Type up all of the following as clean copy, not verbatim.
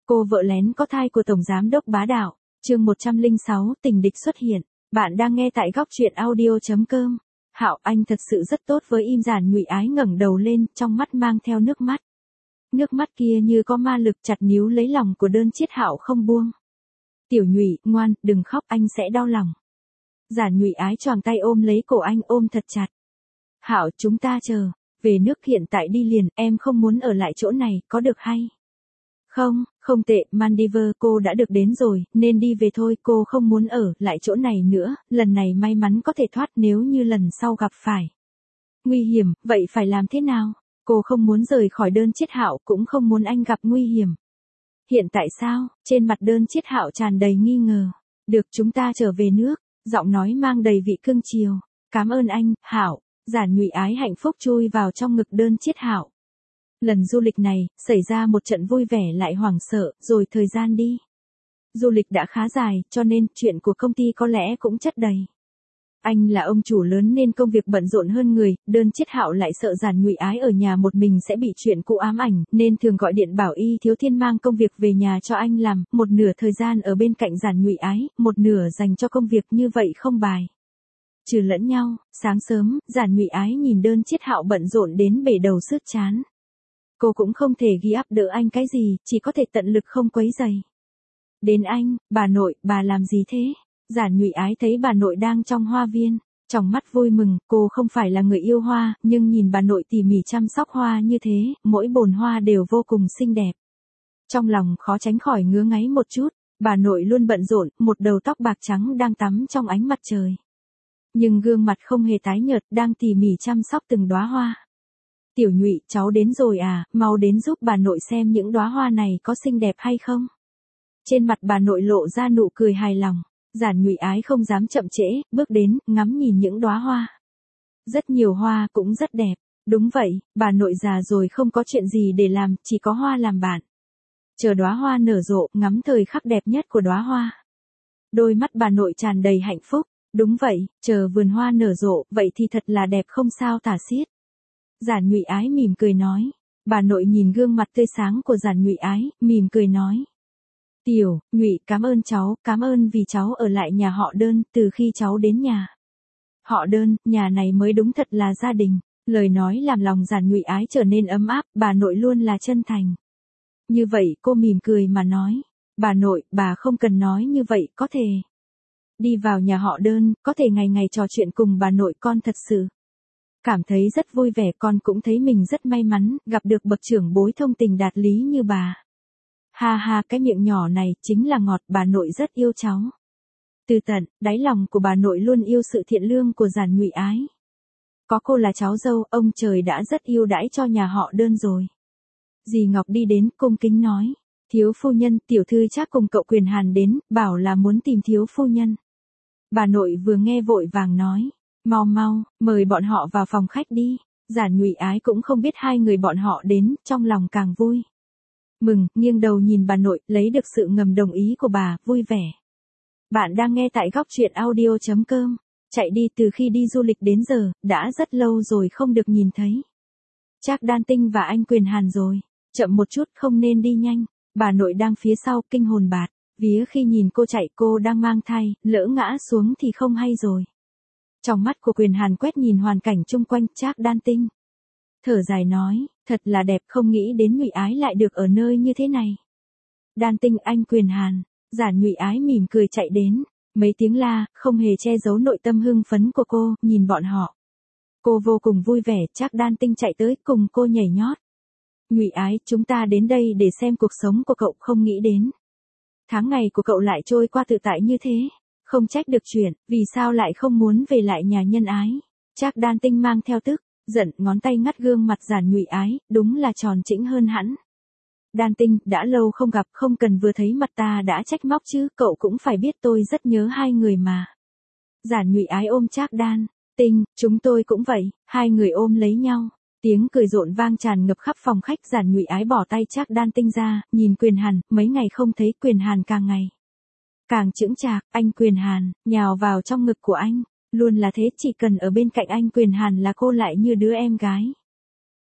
Cô vợ lén có thai của Tổng Giám đốc bá đạo, chương 106, tình địch xuất hiện. Bạn đang nghe tại góc truyện audio.com. Hạo, anh thật sự rất tốt với im. Giản Nhụy Ái ngẩng đầu lên, trong mắt mang theo nước mắt. Nước mắt kia như có ma lực chặt níu lấy lòng của Đơn Chiết Hạo không buông. Tiểu Nhụy, ngoan, đừng khóc, anh sẽ đau lòng. Giản Nhụy Ái choàng tay ôm lấy cổ anh, ôm thật chặt. Hạo, chúng ta chờ, về nước hiện tại đi liền, em không muốn ở lại chỗ này, có được hay? Không, không tệ, Maldives cô đã được đến rồi, nên đi về thôi, cô không muốn ở lại chỗ này nữa, lần này may mắn có thể thoát, nếu như lần sau gặp phải nguy hiểm, vậy phải làm thế nào? Cô không muốn rời khỏi Đơn Chiết Hạo, cũng không muốn anh gặp nguy hiểm. Hiện tại sao? Trên mặt Đơn Chiết Hạo tràn đầy nghi ngờ. Được, chúng ta trở về nước, giọng nói mang đầy vị cưng chiều. Cảm ơn anh, Hạo. Giản Nhụy Ái hạnh phúc chui vào trong ngực Đơn Chiết Hạo. Lần du lịch này, xảy ra một trận vui vẻ lại hoảng sợ, rồi thời gian đi. Du lịch đã khá dài, cho nên chuyện của công ty có lẽ cũng chất đầy. Anh là ông chủ lớn nên công việc bận rộn hơn người, Đơn Chiết Hạo lại sợ Giản Nhụy Ái ở nhà một mình sẽ bị chuyện cũ ám ảnh, nên thường gọi điện bảo Y Thiếu Thiên mang công việc về nhà cho anh làm, một nửa thời gian ở bên cạnh Giản Nhụy Ái, một nửa dành cho công việc, như vậy không bài trừ lẫn nhau. Sáng sớm, Giản Nhụy Ái nhìn Đơn Chiết Hạo bận rộn đến bể đầu sứt trán. Cô cũng không thể ghi áp đỡ anh cái gì, chỉ có thể tận lực không quấy rầy. Đến anh, bà nội, bà làm gì thế? Giản Nhụy Ái thấy bà nội đang trong hoa viên, trong mắt vui mừng, cô không phải là người yêu hoa, nhưng nhìn bà nội tỉ mỉ chăm sóc hoa như thế, mỗi bồn hoa đều vô cùng xinh đẹp. Trong lòng khó tránh khỏi ngứa ngáy một chút, bà nội luôn bận rộn, một đầu tóc bạc trắng đang tắm trong ánh mặt trời. Nhưng gương mặt không hề tái nhợt, đang tỉ mỉ chăm sóc từng đóa hoa. Tiểu Nhụy, cháu đến rồi à, mau đến giúp bà nội xem những đóa hoa này có xinh đẹp hay không. Trên mặt bà nội lộ ra nụ cười hài lòng. Giản Nhụy Ái không dám chậm trễ, bước đến, ngắm nhìn những đóa hoa. Rất nhiều hoa cũng rất đẹp. Đúng vậy, bà nội già rồi không có chuyện gì để làm, chỉ có hoa làm bạn. Chờ đóa hoa nở rộ, ngắm thời khắc đẹp nhất của đóa hoa. Đôi mắt bà nội tràn đầy hạnh phúc. Đúng vậy, chờ vườn hoa nở rộ, vậy thì thật là đẹp không sao tả xiết. Giản Nhụy Ái mỉm cười nói. Bà nội nhìn gương mặt tươi sáng của Giản Nhụy Ái, mỉm cười nói. Tiểu Nhụy, cảm ơn cháu, cảm ơn vì cháu ở lại nhà họ Đơn, từ khi cháu đến nhà họ Đơn, nhà này mới đúng thật là gia đình. Lời nói làm lòng Giản Nhụy Ái trở nên ấm áp, bà nội luôn là chân thành. Như vậy cô mỉm cười mà nói. Bà nội, bà không cần nói như vậy, có thể đi vào nhà họ Đơn, có thể ngày ngày trò chuyện cùng bà nội, con thật sự cảm thấy rất vui vẻ, con cũng thấy mình rất may mắn, gặp được bậc trưởng bối thông tình đạt lý như bà. Ha ha, cái miệng nhỏ này chính là ngọt, bà nội rất yêu cháu. Từ tận đáy lòng của bà nội luôn yêu sự thiện lương của Giản Nhụy Ái. Có cô là cháu dâu, ông trời đã rất yêu đãi cho nhà họ Đơn rồi. Dì Ngọc đi đến, cung kính nói. Thiếu phu nhân, tiểu thư Trác cùng cậu Quyền Hàn đến, bảo là muốn tìm thiếu phu nhân. Bà nội vừa nghe vội vàng nói. Mau mau, mời bọn họ vào phòng khách đi. Giản Nhụy Ái cũng không biết hai người bọn họ đến, trong lòng càng vui mừng, nghiêng đầu nhìn bà nội, lấy được sự ngầm đồng ý của bà, vui vẻ. Bạn đang nghe tại góc truyện audio.com. Chạy đi, từ khi đi du lịch đến giờ, đã rất lâu rồi không được nhìn thấy Trác Đan Tinh và anh Quyền Hàn rồi. Chậm một chút, không nên đi nhanh. Bà nội đang phía sau, kinh hồn bạt vía khi nhìn cô chạy, cô đang mang thai, lỡ ngã xuống thì không hay rồi. Trong mắt của Quyền Hàn quét nhìn hoàn cảnh chung quanh, Trác Đan Tinh thở dài nói, thật là đẹp, không nghĩ đến Nhụy Ái lại được ở nơi như thế này. Đan Tinh, anh Quyền Hàn. Giản Nhụy Ái mỉm cười chạy đến, mấy tiếng la, không hề che giấu nội tâm hưng phấn của cô, nhìn bọn họ. Cô vô cùng vui vẻ, Trác Đan Tinh chạy tới, cùng cô nhảy nhót. Nhụy Ái, chúng ta đến đây để xem cuộc sống của cậu, không nghĩ đến tháng ngày của cậu lại trôi qua tự tại như thế. Không trách được chuyện, vì sao lại không muốn về lại nhà nhân ái. Trác Đan Tinh mang theo tức giận, ngón tay ngắt gương mặt Giản Nhụy Ái, đúng là tròn trĩnh hơn hẳn. Đan Tinh, đã lâu không gặp, không cần vừa thấy mặt ta đã trách móc chứ, cậu cũng phải biết tôi rất nhớ hai người mà. Giản Nhụy Ái ôm Trác Đan Tinh, chúng tôi cũng vậy, hai người ôm lấy nhau. Tiếng cười rộn vang tràn ngập khắp phòng khách. Giản Nhụy Ái bỏ tay Trác Đan Tinh ra, nhìn Quyền Hàn, mấy ngày không thấy Quyền Hàn càng ngày càng chững chạc, anh Quyền Hàn, nhào vào trong ngực của anh. Luôn là thế, chỉ cần ở bên cạnh anh Quyền Hàn là cô lại như đứa em gái.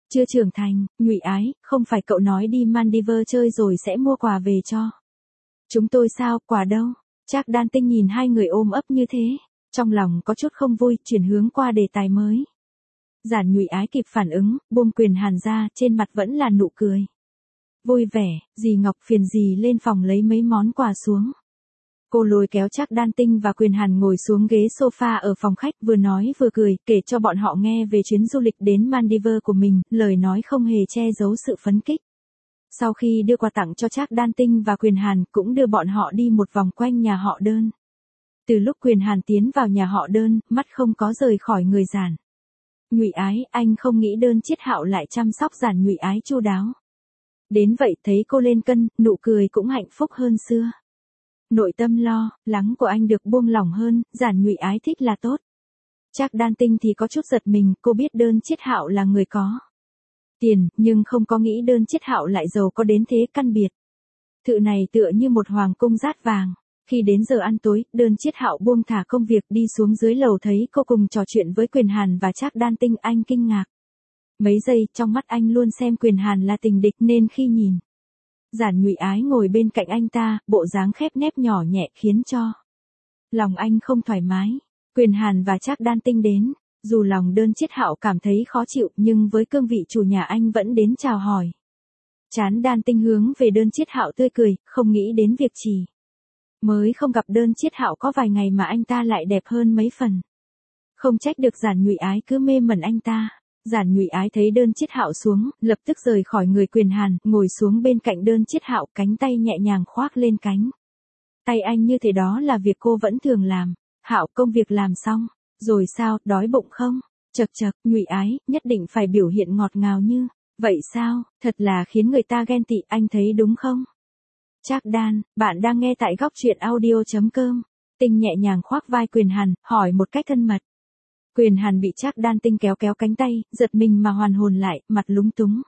Chưa trưởng thành, Nhụy Ái, không phải cậu nói đi Maldives chơi rồi sẽ mua quà về cho chúng tôi sao, quà đâu? Trác Đan Tinh nhìn hai người ôm ấp như thế, trong lòng có chút không vui, chuyển hướng qua đề tài mới. Giản Nhụy Ái kịp phản ứng, buông Quyền Hàn ra, trên mặt vẫn là nụ cười. Vui vẻ, dì Ngọc phiền dì lên phòng lấy mấy món quà xuống. Cô lôi kéo Trác Đan Tinh và Quyền Hàn ngồi xuống ghế sofa ở phòng khách, vừa nói vừa cười, kể cho bọn họ nghe về chuyến du lịch đến Maldives của mình, lời nói không hề che giấu sự phấn khích. Sau khi đưa quà tặng cho Trác Đan Tinh và Quyền Hàn, cũng đưa bọn họ đi một vòng quanh nhà họ Đơn. Từ lúc Quyền Hàn tiến vào nhà họ Đơn, mắt không có rời khỏi người Giản Nhụy Ái, anh không nghĩ Đơn Chiết Hạo lại chăm sóc Giản Nhụy Ái chu đáo. Đến vậy thấy cô lên cân, nụ cười cũng hạnh phúc hơn xưa. Nội tâm lo lắng của anh được buông lỏng hơn, Giản Nhụy Ái thích là tốt. Trác Đan Tinh thì có chút giật mình, cô biết Đơn Chiết Hạo là người có tiền, nhưng không có nghĩ Đơn Chiết Hạo lại giàu có đến thế, căn biệt thự này tựa như một hoàng cung dát vàng. Khi đến giờ ăn tối, Đơn Chiết Hạo buông thả công việc đi xuống dưới lầu thấy cô cùng trò chuyện với Quyền Hàn và Trác Đan Tinh, anh kinh ngạc. Mấy giây, trong mắt anh luôn xem Quyền Hàn là tình địch nên khi nhìn Giản Nhụy Ái ngồi bên cạnh anh ta, bộ dáng khép nép nhỏ nhẹ khiến cho lòng anh không thoải mái. Quyền Hàn và Trác Đan Tinh đến, dù lòng Đơn Chiết Hạo cảm thấy khó chịu nhưng với cương vị chủ nhà anh vẫn đến chào hỏi. Trán Đan Tinh hướng về Đơn Chiết Hạo tươi cười, không nghĩ đến việc chỉ mới không gặp Đơn Chiết Hạo có vài ngày mà anh ta lại đẹp hơn mấy phần. Không trách được Giản Nhụy Ái cứ mê mẩn anh ta. Giản Nhụy Ái thấy Đơn Chiết Hạo xuống, lập tức rời khỏi người Quyền Hàn, ngồi xuống bên cạnh Đơn Chiết Hạo, cánh tay nhẹ nhàng khoác lên cánh tay anh, như thế đó là việc cô vẫn thường làm. Hạo, công việc làm xong rồi sao, đói bụng không? Chậc chậc, Nhụy Ái, nhất định phải biểu hiện ngọt ngào như vậy sao, thật là khiến người ta ghen tị, anh thấy đúng không? Trác Đan, bạn đang nghe tại góc truyện audio.com. Tinh nhẹ nhàng khoác vai Quyền Hàn, hỏi một cách thân mật. Quyền Hàn bị Trác Đan Tinh kéo kéo cánh tay, giật mình mà hoàn hồn lại, mặt lúng túng.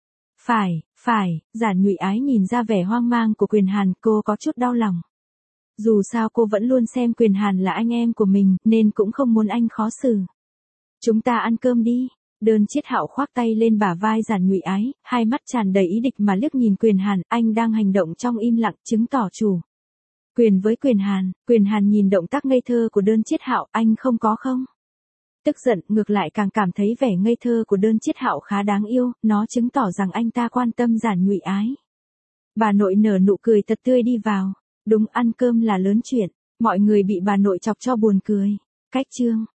Phải, Giản Nhụy Ái nhìn ra vẻ hoang mang của Quyền Hàn, cô có chút đau lòng. Dù sao cô vẫn luôn xem Quyền Hàn là anh em của mình, nên cũng không muốn anh khó xử. Chúng ta ăn cơm đi. Đơn Chiết Hạo khoác tay lên bả vai Giản Nhụy Ái, hai mắt tràn đầy ý địch mà liếc nhìn Quyền Hàn, anh đang hành động trong im lặng, chứng tỏ chủ quyền với Quyền Hàn. Quyền Hàn nhìn động tác ngây thơ của Đơn Chiết Hạo, anh không có không tức giận, ngược lại càng cảm thấy vẻ ngây thơ của Đơn Chiết Hạo khá đáng yêu, nó chứng tỏ rằng anh ta quan tâm Giản Nhụy Ái. Bà nội nở nụ cười thật tươi đi vào. Đúng, ăn cơm là lớn chuyện, mọi người bị bà nội chọc cho buồn cười. Cách chương